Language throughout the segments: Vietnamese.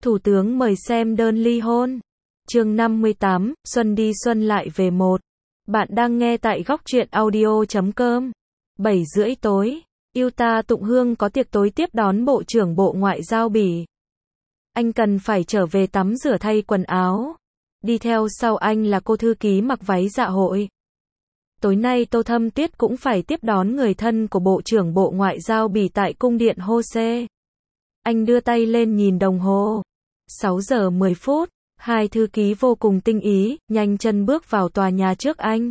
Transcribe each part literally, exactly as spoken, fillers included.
Thủ tướng mời xem đơn ly hôn. Chương năm mươi tám, Xuân đi xuân lại về một. Bạn đang nghe tại góc truyện audio chấm com. bảy rưỡi tối, Yuta Tụng Hương có tiệc tối tiếp đón Bộ trưởng Bộ Ngoại giao Bỉ. Anh cần phải trở về tắm rửa thay quần áo. Đi theo sau anh là cô thư ký mặc váy dạ hội. Tối nay Tô Thâm Tuyết cũng phải tiếp đón người thân của Bộ trưởng Bộ Ngoại giao Bỉ tại cung điện Hose. Anh đưa tay lên nhìn đồng hồ. sáu giờ mười phút, hai thư ký vô cùng tinh ý, nhanh chân bước vào tòa nhà trước anh.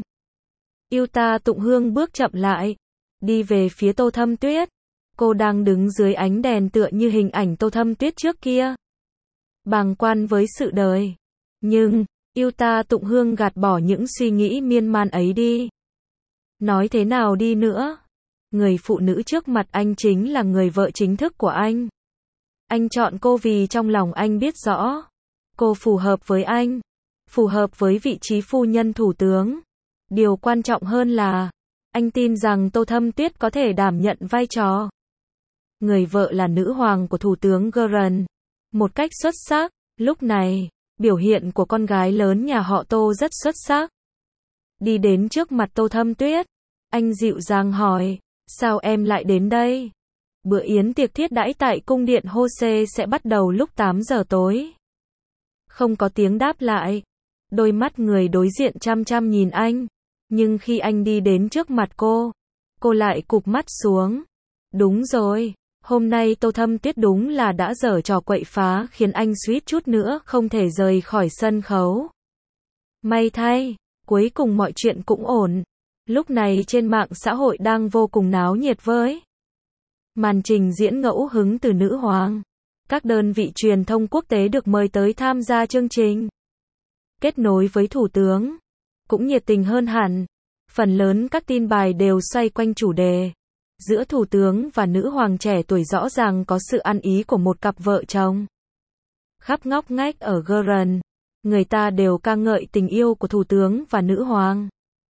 Yuta Tụng Hương bước chậm lại, đi về phía Tô Thâm Tuyết. Cô đang đứng dưới ánh đèn tựa như hình ảnh Tô Thâm Tuyết trước kia. Bàng quan với sự đời. Nhưng, Yuta Tụng Hương gạt bỏ những suy nghĩ miên man ấy đi. Nói thế nào đi nữa, người phụ nữ trước mặt anh chính là người vợ chính thức của anh. Anh chọn cô vì trong lòng anh biết rõ, cô phù hợp với anh, phù hợp với vị trí phu nhân thủ tướng. Điều quan trọng hơn là, anh tin rằng Tô Thâm Tuyết có thể đảm nhận vai trò người vợ là nữ hoàng của Thủ tướng Göran, một cách xuất sắc. Lúc này, biểu hiện của con gái lớn nhà họ Tô rất xuất sắc. Đi đến trước mặt Tô Thâm Tuyết, anh dịu dàng hỏi, sao em lại đến đây? Bữa yến tiệc thiết đãi tại cung điện Hose sẽ bắt đầu lúc tám giờ tối. Không có tiếng đáp lại. Đôi mắt người đối diện chăm chăm nhìn anh. Nhưng khi anh đi đến trước mặt cô, cô lại cụp mắt xuống. Đúng rồi, hôm nay Tô Thâm Tuyết đúng là đã giở trò quậy phá khiến anh suýt chút nữa không thể rời khỏi sân khấu. May thay, cuối cùng mọi chuyện cũng ổn. Lúc này trên mạng xã hội đang vô cùng náo nhiệt với màn trình diễn ngẫu hứng từ nữ hoàng. Các đơn vị truyền thông quốc tế được mời tới tham gia chương trình. Kết nối với thủ tướng cũng nhiệt tình hơn hẳn. Phần lớn các tin bài đều xoay quanh chủ đề giữa thủ tướng và nữ hoàng trẻ tuổi, rõ ràng có sự ăn ý của một cặp vợ chồng. Khắp ngóc ngách ở Göran, người ta đều ca ngợi tình yêu của thủ tướng và nữ hoàng.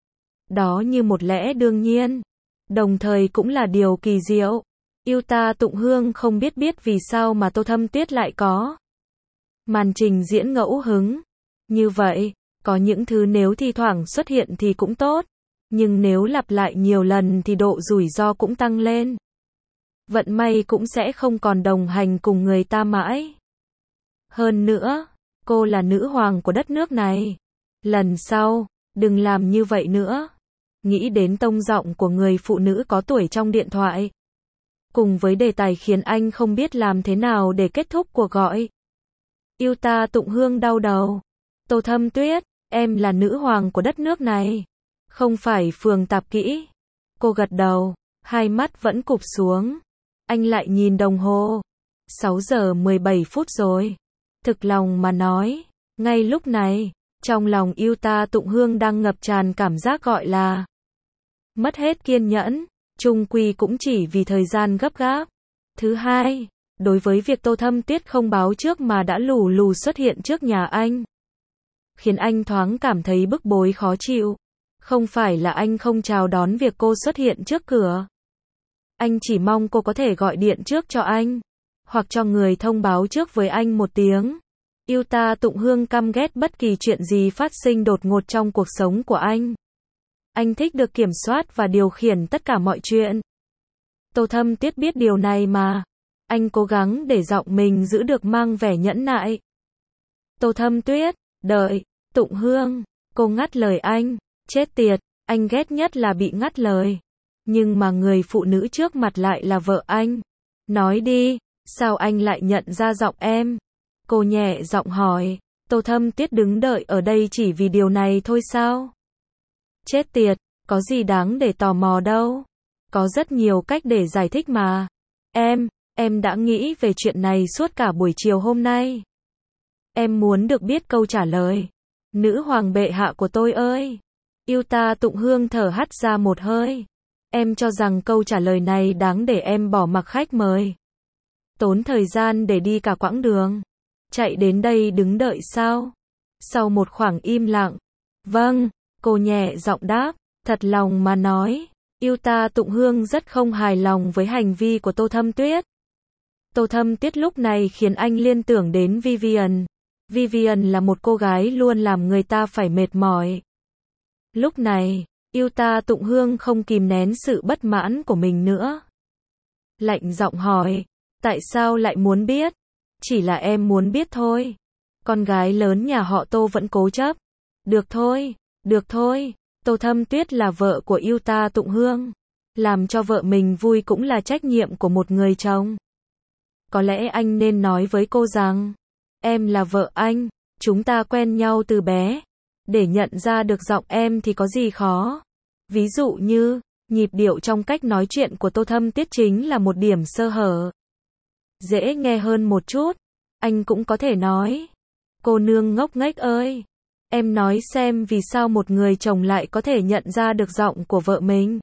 Đó như một lẽ đương nhiên, đồng thời cũng là điều kỳ diệu. Yuta Tụng Hương không biết biết vì sao mà Tô Thâm Tuyết lại có màn trình diễn ngẫu hứng. Như vậy, có những thứ nếu thi thoảng xuất hiện thì cũng tốt, nhưng nếu lặp lại nhiều lần thì độ rủi ro cũng tăng lên. Vận may cũng sẽ không còn đồng hành cùng người ta mãi. Hơn nữa, cô là nữ hoàng của đất nước này. Lần sau, đừng làm như vậy nữa. Nghĩ đến tông giọng của người phụ nữ có tuổi trong điện thoại, cùng với đề tài khiến anh không biết làm thế nào để kết thúc cuộc gọi. Yuta Tụng Hương đau đầu. Tô Thâm Tuyết, em là nữ hoàng của đất nước này, không phải phường tạp kỹ. Cô gật đầu, hai mắt vẫn cụp xuống. Anh lại nhìn đồng hồ. sáu giờ mười bảy phút rồi. Thực lòng mà nói, ngay lúc này, trong lòng Yuta Tụng Hương đang ngập tràn cảm giác gọi là mất hết kiên nhẫn. Chung quy cũng chỉ vì thời gian gấp gáp. Thứ hai, đối với việc Tô Thâm Tuyết không báo trước mà đã lù lù xuất hiện trước nhà anh, khiến anh thoáng cảm thấy bức bối khó chịu. Không phải là anh không chào đón việc cô xuất hiện trước cửa. Anh chỉ mong cô có thể gọi điện trước cho anh, hoặc cho người thông báo trước với anh một tiếng. Yuta Tụng Hương căm ghét bất kỳ chuyện gì phát sinh đột ngột trong cuộc sống của anh. Anh thích được kiểm soát và điều khiển tất cả mọi chuyện. Tô Thâm Tuyết biết điều này mà. Anh cố gắng để giọng mình giữ được mang vẻ nhẫn nại. Tô Thâm Tuyết, đợi. Tụng Hương, cô ngắt lời anh. Chết tiệt, anh ghét nhất là bị ngắt lời. Nhưng mà người phụ nữ trước mặt lại là vợ anh. Nói đi, sao anh lại nhận ra giọng em? Cô nhẹ giọng hỏi. Tô Thâm Tuyết đứng đợi ở đây chỉ vì điều này thôi sao? Chết tiệt, có gì đáng để tò mò đâu. Có rất nhiều cách để giải thích mà. Em, em đã nghĩ về chuyện này suốt cả buổi chiều hôm nay. Em muốn được biết câu trả lời. Nữ hoàng bệ hạ của tôi ơi. Yuta Tụng Hương thở hắt ra một hơi. Em cho rằng câu trả lời này đáng để em bỏ mặc khách mời, tốn thời gian để đi cả quãng đường, chạy đến đây đứng đợi sao? Sau một khoảng im lặng, vâng, cô nhẹ giọng đáp. Thật lòng mà nói, Yuta Tụng Hương rất không hài lòng với hành vi của Tô Thâm Tuyết. Tô Thâm Tuyết lúc này khiến anh liên tưởng đến Vivian. Vivian là một cô gái luôn làm người ta phải mệt mỏi. Lúc này, Yêu Ta Tụng Hương không kìm nén sự bất mãn của mình nữa. Lạnh giọng hỏi, tại sao lại muốn biết? Chỉ là em muốn biết thôi. Con gái lớn nhà họ Tô vẫn cố chấp. Được thôi, được thôi, Tô Thâm Tuyết là vợ của Yêu Ta Tụng Hương. Làm cho vợ mình vui cũng là trách nhiệm của một người chồng. Có lẽ anh nên nói với cô rằng, em là vợ anh, chúng ta quen nhau từ bé. Để nhận ra được giọng em thì có gì khó. Ví dụ như, nhịp điệu trong cách nói chuyện của Tô Thâm Tuyết chính là một điểm sơ hở. Dễ nghe hơn một chút, anh cũng có thể nói. Cô nương ngốc nghếch ơi, em nói xem vì sao một người chồng lại có thể nhận ra được giọng của vợ mình.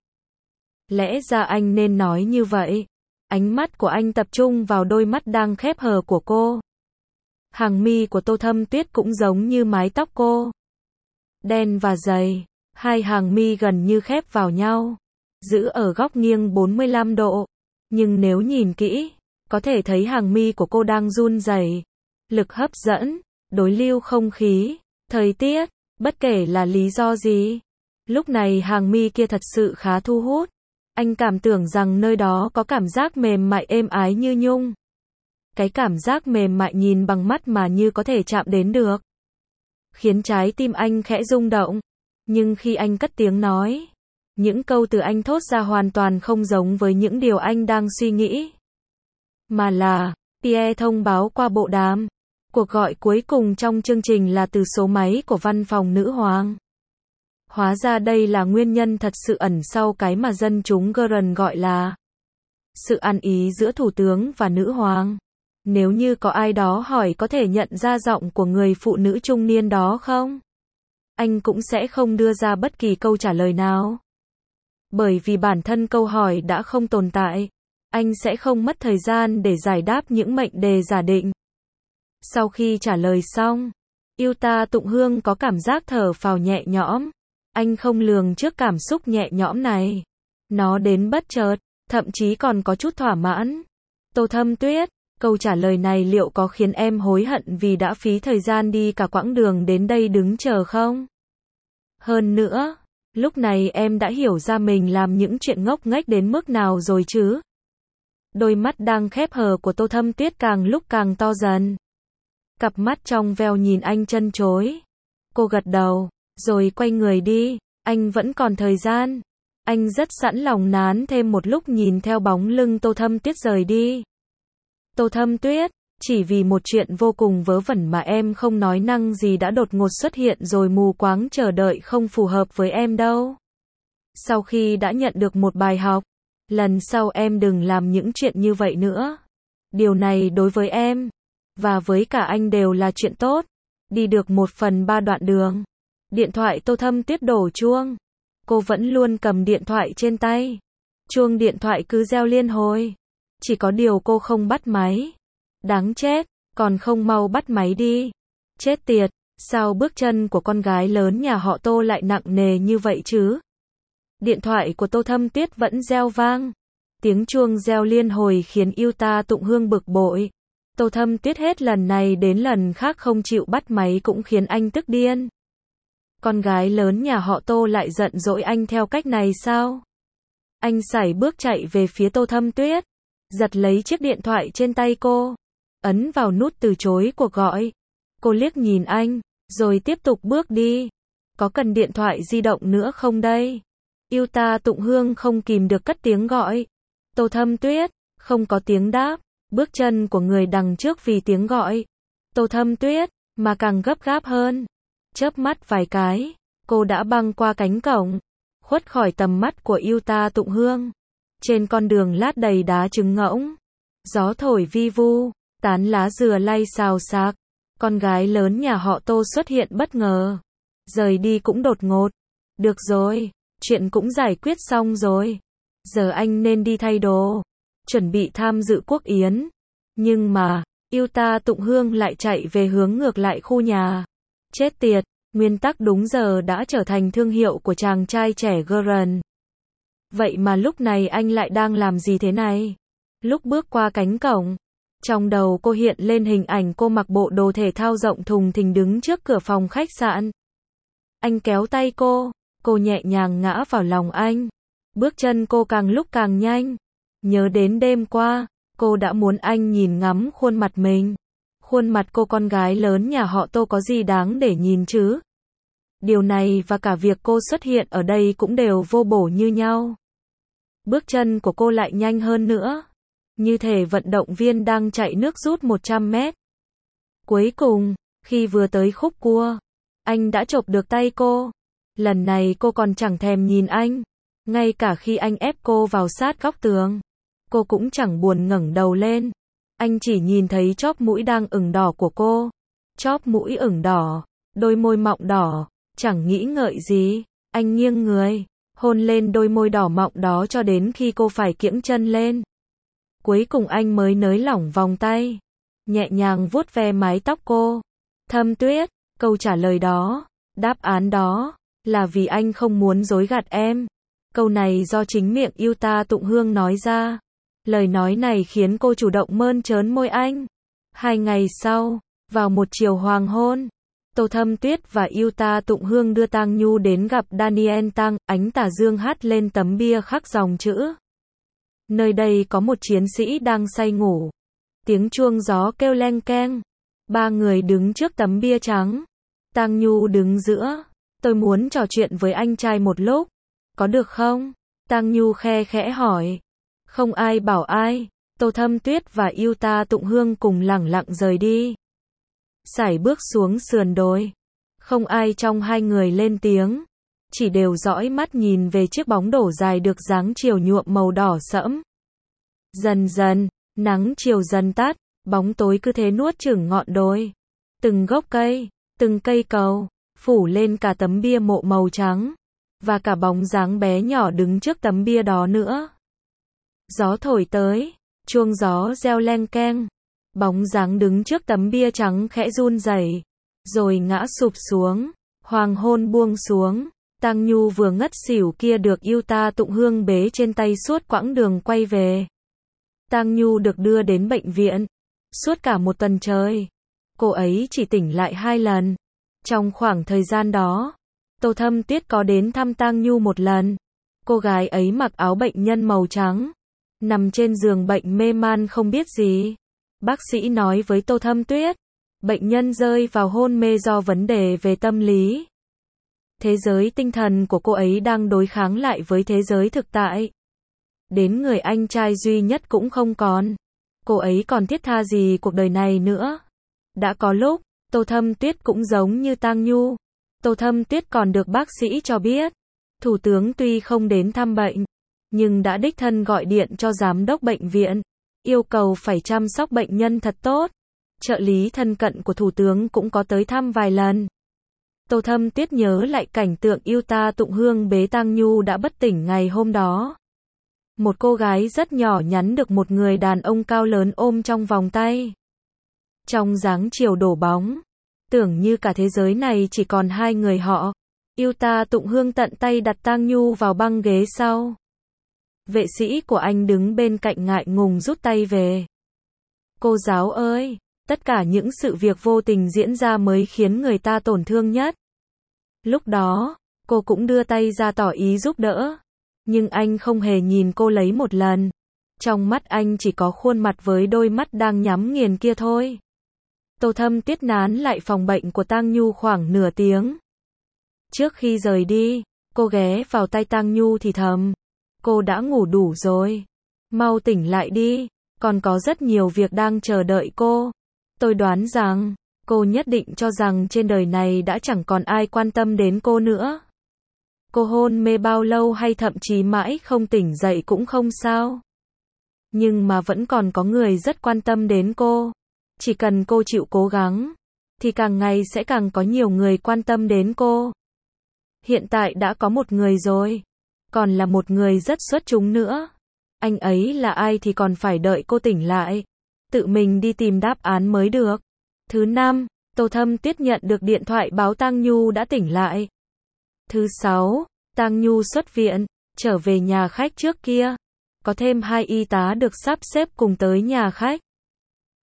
Lẽ ra anh nên nói như vậy. Ánh mắt của anh tập trung vào đôi mắt đang khép hờ của cô. Hàng mi của Tô Thâm Tuyết cũng giống như mái tóc cô. Đen và dày, hai hàng mi gần như khép vào nhau, giữ ở góc nghiêng bốn mươi lăm độ. Nhưng nếu nhìn kỹ, có thể thấy hàng mi của cô đang run rẩy. Lực hấp dẫn, đối lưu không khí, thời tiết, bất kể là lý do gì. Lúc này hàng mi kia thật sự khá thu hút. Anh cảm tưởng rằng nơi đó có cảm giác mềm mại êm ái như nhung. Cái cảm giác mềm mại nhìn bằng mắt mà như có thể chạm đến được. Khiến trái tim anh khẽ rung động. Nhưng khi anh cất tiếng nói, những câu từ anh thốt ra hoàn toàn không giống với những điều anh đang suy nghĩ. Mà là, Pierre thông báo qua bộ đàm. Cuộc gọi cuối cùng trong chương trình là từ số máy của văn phòng nữ hoàng. Hóa ra đây là nguyên nhân thật sự ẩn sau cái mà dân chúng Geren gọi là sự ăn ý giữa thủ tướng và nữ hoàng. Nếu như có ai đó hỏi có thể nhận ra giọng của người phụ nữ trung niên đó không? Anh cũng sẽ không đưa ra bất kỳ câu trả lời nào. Bởi vì bản thân câu hỏi đã không tồn tại. Anh sẽ không mất thời gian để giải đáp những mệnh đề giả định. Sau khi trả lời xong, Yêu Ta Tụng Hương có cảm giác thở phào nhẹ nhõm. Anh không lường trước cảm xúc nhẹ nhõm này. Nó đến bất chợt, thậm chí còn có chút thỏa mãn. Tô Thâm Tuyết, câu trả lời này liệu có khiến em hối hận vì đã phí thời gian đi cả quãng đường đến đây đứng chờ không? Hơn nữa, lúc này em đã hiểu ra mình làm những chuyện ngốc nghếch đến mức nào rồi chứ? Đôi mắt đang khép hờ của Tô Thâm Tuyết càng lúc càng to dần. Cặp mắt trong veo nhìn anh trân trối. Cô gật đầu, rồi quay người đi. Anh vẫn còn thời gian. Anh rất sẵn lòng nán thêm một lúc nhìn theo bóng lưng Tô Thâm Tuyết rời đi. Tô Thâm Tuyết, chỉ vì một chuyện vô cùng vớ vẩn mà em không nói năng gì đã đột ngột xuất hiện rồi mù quáng chờ đợi không phù hợp với em đâu. Sau khi đã nhận được một bài học, lần sau em đừng làm những chuyện như vậy nữa. Điều này đối với em, và với cả anh đều là chuyện tốt. Đi được một phần ba đoạn đường. Điện thoại Tô Thâm Tuyết đổ chuông. Cô vẫn luôn cầm điện thoại trên tay. Chuông điện thoại cứ reo liên hồi. Chỉ có điều cô không bắt máy. Đáng chết, còn không mau bắt máy đi. Chết tiệt, sao bước chân của con gái lớn nhà họ Tô lại nặng nề như vậy chứ? Điện thoại của Tô Thâm Tuyết vẫn reo vang. Tiếng chuông reo liên hồi khiến Yêu Ta Tụng Hương bực bội. Tô Thâm Tuyết hết lần này đến lần khác không chịu bắt máy cũng khiến anh tức điên. Con gái lớn nhà họ Tô lại giận dỗi anh theo cách này sao? Anh sải bước chạy về phía Tô Thâm Tuyết, giật lấy chiếc điện thoại trên tay cô, ấn vào nút từ chối cuộc gọi. Cô liếc nhìn anh, rồi tiếp tục bước đi. Có cần điện thoại di động nữa không đây? Yêu Ta Tụng Hương không kìm được cất tiếng gọi. Tô Thâm Tuyết, không có tiếng đáp. Bước chân của người đằng trước vì tiếng gọi. Tô Thâm Tuyết, mà càng gấp gáp hơn. Chớp mắt vài cái, cô đã băng qua cánh cổng, khuất khỏi tầm mắt của Yêu Ta Tụng Hương. Trên con đường lát đầy đá trứng ngỗng, gió thổi vi vu, tán lá dừa lay xào xạc. Con gái lớn nhà họ Tô xuất hiện bất ngờ. Rời đi cũng đột ngột. Được rồi, chuyện cũng giải quyết xong rồi. Giờ anh nên đi thay đồ, chuẩn bị tham dự quốc yến. Nhưng mà, Yêu Ta Tụng Hương lại chạy về hướng ngược lại khu nhà. Chết tiệt, nguyên tắc đúng giờ đã trở thành thương hiệu của chàng trai trẻ Geren. Vậy mà lúc này anh lại đang làm gì thế này? Lúc bước qua cánh cổng, Trong đầu cô hiện lên hình ảnh cô mặc bộ đồ thể thao rộng thùng thình đứng trước cửa phòng khách sạn. Anh kéo tay cô, cô nhẹ nhàng ngã vào lòng anh. Bước chân cô càng lúc càng nhanh. Nhớ đến đêm qua, cô đã muốn anh nhìn ngắm khuôn mặt mình. Khuôn mặt cô con gái lớn nhà họ Tô có gì đáng để nhìn chứ? Điều này và cả việc cô xuất hiện ở đây cũng đều vô bổ như nhau. Bước chân của cô lại nhanh hơn nữa. Như thể vận động viên đang chạy nước rút một trăm mét. Cuối cùng, khi vừa tới khúc cua, anh đã chộp được tay cô. Lần này cô còn chẳng thèm nhìn anh. Ngay cả khi anh ép cô vào sát góc tường, cô cũng chẳng buồn ngẩng đầu lên. Anh chỉ nhìn thấy chóp mũi đang ửng đỏ của cô. Chóp mũi ửng đỏ, đôi môi mọng đỏ, chẳng nghĩ ngợi gì. Anh nghiêng người, hôn lên đôi môi đỏ mọng đó cho đến khi cô phải kiễng chân lên. Cuối cùng anh mới nới lỏng vòng tay, nhẹ nhàng vuốt ve mái tóc cô. Thâm Tuyết, câu trả lời đó, đáp án đó, là vì anh không muốn dối gạt em. Câu này do chính miệng Yuta Tụng Hương nói ra. Lời nói này khiến cô chủ động mơn trớn môi anh. Hai ngày sau, vào một chiều hoàng hôn, Tô Thâm Tuyết và Yuta Tụng Hương đưa Tang Nhu đến gặp Daniel Tang. Ánh tà dương hắt lên tấm bia khắc dòng chữ. Nơi đây có một chiến sĩ đang say ngủ. Tiếng chuông gió kêu leng keng. Ba người đứng trước tấm bia trắng. Tang Nhu đứng giữa. Tôi muốn trò chuyện với anh trai một lúc. Có được không? Tang Nhu khe khẽ hỏi. Không ai bảo ai. Tô Thâm Tuyết và Yuta Tụng Hương cùng lẳng lặng rời đi. Sải bước xuống sườn đồi. Không ai trong hai người lên tiếng. Chỉ đều dõi mắt nhìn về chiếc bóng đổ dài được dáng chiều nhuộm màu đỏ sẫm. Dần dần, nắng chiều dần tắt, bóng tối cứ thế nuốt chửng ngọn đồi. Từng gốc cây, từng cây cầu, phủ lên cả tấm bia mộ màu trắng. Và cả bóng dáng bé nhỏ đứng trước tấm bia đó nữa. Gió thổi tới, chuông gió reo leng keng. Bóng dáng đứng trước tấm bia trắng khẽ run rẩy, rồi ngã sụp xuống. Hoàng hôn buông xuống. Tang Nhu vừa ngất xỉu kia được Yuta Tụng Hương bế trên tay suốt quãng đường quay về. Tang Nhu được đưa đến bệnh viện. Suốt cả một tuần trời, cô ấy chỉ tỉnh lại hai lần. Trong khoảng thời gian đó, Tô Thâm Tuyết có đến thăm Tang Nhu một lần. Cô gái ấy mặc áo bệnh nhân màu trắng, nằm trên giường bệnh mê man không biết gì. Bác sĩ nói với Tô Thâm Tuyết, bệnh nhân rơi vào hôn mê do vấn đề về tâm lý. Thế giới tinh thần của cô ấy đang đối kháng lại với thế giới thực tại. Đến người anh trai duy nhất cũng không còn. Cô ấy còn thiết tha gì cuộc đời này nữa. Đã có lúc, Tô Thâm Tuyết cũng giống như Tang Nhu. Tô Thâm Tuyết còn được bác sĩ cho biết, thủ tướng tuy không đến thăm bệnh, nhưng đã đích thân gọi điện cho giám đốc bệnh viện, yêu cầu phải chăm sóc bệnh nhân thật tốt. Trợ lý thân cận của thủ tướng cũng có tới thăm vài lần. Tô Thâm Tuyết nhớ lại cảnh tượng Yuta Tụng Hương bế Tang Nhu đã bất tỉnh ngày hôm đó. Một cô gái rất nhỏ nhắn được một người đàn ông cao lớn ôm trong vòng tay. Trong dáng chiều đổ bóng, tưởng như cả thế giới này chỉ còn hai người họ. Yuta Tụng Hương tận tay đặt Tang Nhu vào băng ghế sau. Vệ sĩ của anh đứng bên cạnh ngại ngùng rút tay về. Cô giáo ơi, tất cả những sự việc vô tình diễn ra mới khiến người ta tổn thương nhất. Lúc đó, cô cũng đưa tay ra tỏ ý giúp đỡ. Nhưng anh không hề nhìn cô lấy một lần. Trong mắt anh chỉ có khuôn mặt với đôi mắt đang nhắm nghiền kia thôi. Tô Thâm Tuyết nán lại phòng bệnh của Tang Nhu khoảng nửa tiếng. Trước khi rời đi, cô ghé vào tay Tang Nhu thì thầm. Cô đã ngủ đủ rồi. Mau tỉnh lại đi, còn có rất nhiều việc đang chờ đợi cô. Tôi đoán rằng, cô nhất định cho rằng trên đời này đã chẳng còn ai quan tâm đến cô nữa. Cô hôn mê bao lâu hay thậm chí mãi không tỉnh dậy cũng không sao. Nhưng mà vẫn còn có người rất quan tâm đến cô. Chỉ cần cô chịu cố gắng, thì càng ngày sẽ càng có nhiều người quan tâm đến cô. Hiện tại đã có một người rồi. Còn là một người rất xuất chúng nữa. Anh ấy là ai thì còn phải đợi cô tỉnh lại. Tự mình đi tìm đáp án mới được. Thứ năm, Tô Thâm Tuyết nhận được điện thoại báo Tang Nhu đã tỉnh lại. Thứ sáu, Tang Nhu xuất viện, trở về nhà khách trước kia. Có thêm hai y tá được sắp xếp cùng tới nhà khách.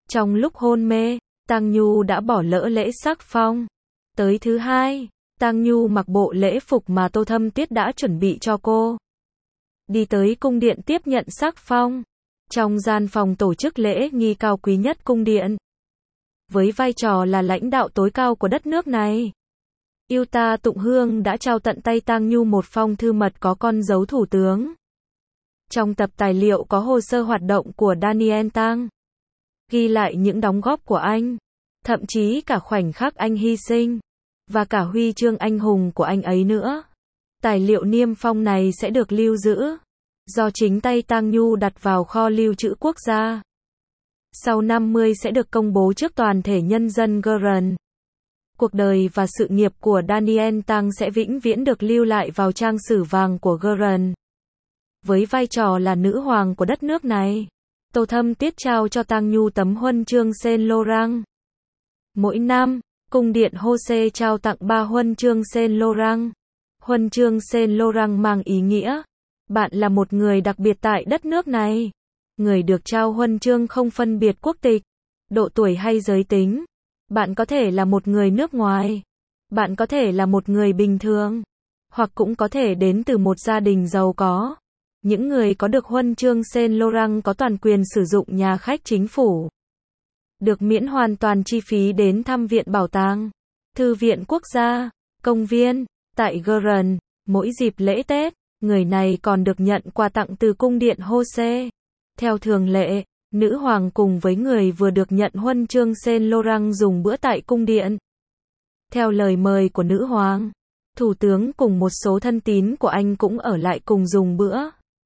Trong lúc hôn mê, Tang Nhu đã bỏ lỡ lễ sắc phong. Tới thứ hai, Tang Nhu mặc bộ lễ phục mà Tô Thâm Tiết đã chuẩn bị cho cô. Đi tới cung điện tiếp nhận sắc phong. Trong gian phòng tổ chức lễ nghi cao quý nhất cung điện. Với vai trò là lãnh đạo tối cao của đất nước này, Yuta Tụng Hương đã trao tận tay Tang Nhu một phong thư mật có con dấu thủ tướng. Trong tập tài liệu có hồ sơ hoạt động của Daniel Tang, ghi lại những đóng góp của anh, thậm chí cả khoảnh khắc anh hy sinh, và cả huy chương anh hùng của anh ấy nữa. Tài liệu niêm phong này sẽ được lưu giữ, do chính tay Tang Nhu đặt vào kho lưu trữ quốc gia. Sau năm mươi sẽ được công bố trước toàn thể nhân dân Guren. Cuộc đời và sự nghiệp của Daniel Tang sẽ vĩnh viễn được lưu lại vào trang sử vàng của Guren. Với vai trò là nữ hoàng của đất nước này, Tô Thâm Tiết trao cho Tang Nhu tấm huân chương Saint Laurent. Mỗi năm, cung điện Jose trao tặng ba huân chương Saint Laurent. Huân chương Saint Laurent mang ý nghĩa, bạn là một người đặc biệt tại đất nước này. Người được trao huân chương không phân biệt quốc tịch, độ tuổi hay giới tính. Bạn có thể là một người nước ngoài, bạn có thể là một người bình thường, hoặc cũng có thể đến từ một gia đình giàu có. Những người có được huân chương Saint Laurent có toàn quyền sử dụng nhà khách chính phủ, được miễn hoàn toàn chi phí đến thăm viện bảo tàng, thư viện quốc gia, công viên, tại Guren. Mỗi dịp lễ Tết, người này còn được nhận quà tặng từ cung điện Jose. Theo thường lệ, nữ hoàng cùng với người vừa được nhận huân chương Saint Laurent dùng bữa tại cung điện. Theo lời mời của nữ hoàng, thủ tướng cùng một số thân tín của anh cũng ở lại cùng dùng bữa.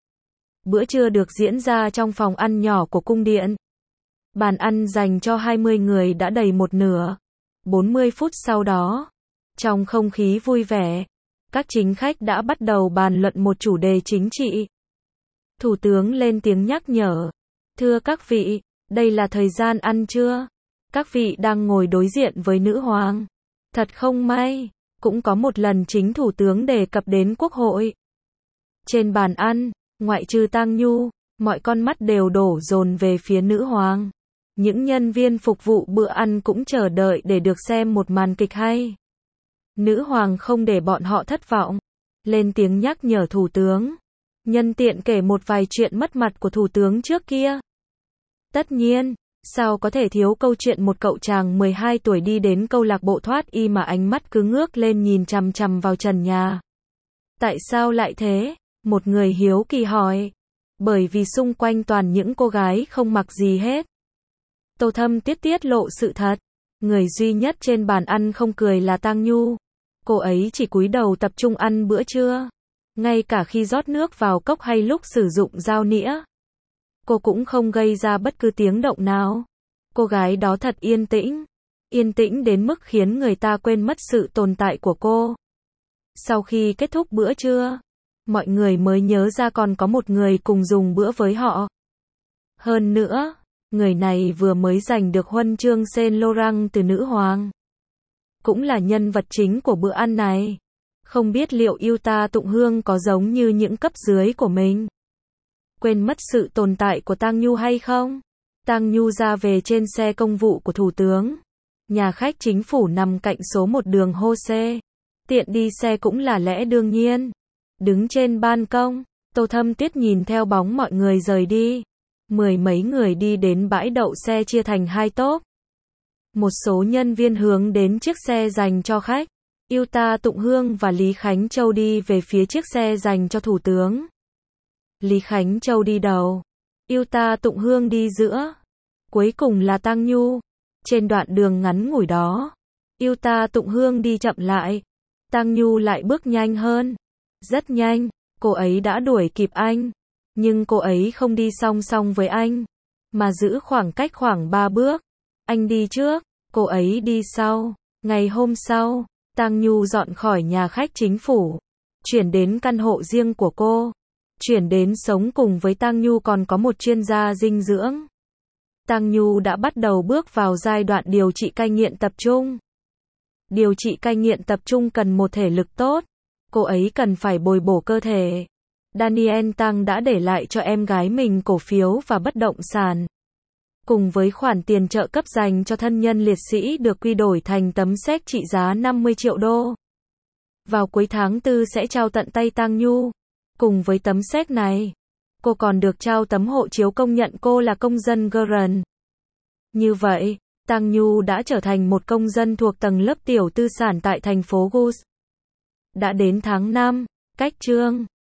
Bữa trưa được diễn ra trong phòng ăn nhỏ của cung điện. Bàn ăn dành cho hai mươi người đã đầy một nửa. bốn mươi phút sau đó, trong không khí vui vẻ, các chính khách đã bắt đầu bàn luận một chủ đề chính trị. Thủ tướng lên tiếng nhắc nhở. Thưa các vị, đây là thời gian ăn trưa. Các vị đang ngồi đối diện với nữ hoàng. Thật không may, cũng có một lần chính thủ tướng đề cập đến quốc hội. Trên bàn ăn, ngoại trừ Tang Nhu, mọi con mắt đều đổ dồn về phía nữ hoàng. Những nhân viên phục vụ bữa ăn cũng chờ đợi để được xem một màn kịch hay. Nữ hoàng không để bọn họ thất vọng, lên tiếng nhắc nhở thủ tướng. Nhân tiện kể một vài chuyện mất mặt của thủ tướng trước kia. Tất nhiên, sao có thể thiếu câu chuyện một cậu chàng mười hai tuổi đi đến câu lạc bộ thoát y mà ánh mắt cứ ngước lên nhìn chằm chằm vào trần nhà. Tại sao lại thế? Một người hiếu kỳ hỏi. Bởi vì xung quanh toàn những cô gái không mặc gì hết. Tô Thâm Tiết tiết lộ sự thật. Người duy nhất trên bàn ăn không cười là Tang Nhu. Cô ấy chỉ cúi đầu tập trung ăn bữa trưa. Ngay cả khi rót nước vào cốc hay lúc sử dụng dao nĩa, cô cũng không gây ra bất cứ tiếng động nào. Cô gái đó thật yên tĩnh. Yên tĩnh đến mức khiến người ta quên mất sự tồn tại của cô. Sau khi kết thúc bữa trưa, mọi người mới nhớ ra còn có một người cùng dùng bữa với họ. Hơn nữa, người này vừa mới giành được huân chương Saint Laurent từ nữ hoàng. Cũng là nhân vật chính của bữa ăn này. Không biết liệu Yuta Tụng Hương có giống như những cấp dưới của mình, quên mất sự tồn tại của Tang Nhu hay không? Tang Nhu ra về trên xe công vụ của thủ tướng. Nhà khách chính phủ nằm cạnh số một đường Jose. Tiện đi xe cũng là lẽ đương nhiên. Đứng trên ban công, Tô Thâm Tiết nhìn theo bóng mọi người rời đi. Mười mấy người đi đến bãi đậu xe chia thành hai tốp. Một số nhân viên hướng đến chiếc xe dành cho khách. Yuta Tụng Hương và Lý Khánh Châu đi về phía chiếc xe dành cho thủ tướng. Lý Khánh Châu đi đầu, Yuta Tụng Hương đi giữa, cuối cùng là Tang Nhu. Trên đoạn đường ngắn ngủi đó, Yuta Tụng Hương đi chậm lại, Tang Nhu lại bước nhanh hơn. Rất nhanh, cô ấy đã đuổi kịp anh, nhưng cô ấy không đi song song với anh, mà giữ khoảng cách khoảng ba bước. Anh đi trước, cô ấy đi sau. Ngày hôm sau, Tang Nhu dọn khỏi nhà khách chính phủ, chuyển đến căn hộ riêng của cô. Chuyển đến sống cùng với Tang Nhu còn có một chuyên gia dinh dưỡng. Tang Nhu đã bắt đầu bước vào giai đoạn điều trị cai nghiện tập trung. Điều trị cai nghiện tập trung cần một thể lực tốt. Cô ấy cần phải bồi bổ cơ thể. Daniel Tang đã để lại cho em gái mình cổ phiếu và bất động sản. cùng với khoản tiền trợ cấp dành cho thân nhân liệt sĩ được quy đổi thành tấm séc trị giá năm mươi triệu đô. Vào cuối tháng tư sẽ trao tận tay Tang Nhu. Cùng với tấm séc này, cô còn được trao tấm hộ chiếu công nhận cô là công dân Guern. Như vậy, Tang Nhu đã trở thành một công dân thuộc tầng lớp tiểu tư sản tại thành phố Gus. Đã đến tháng năm, cách chương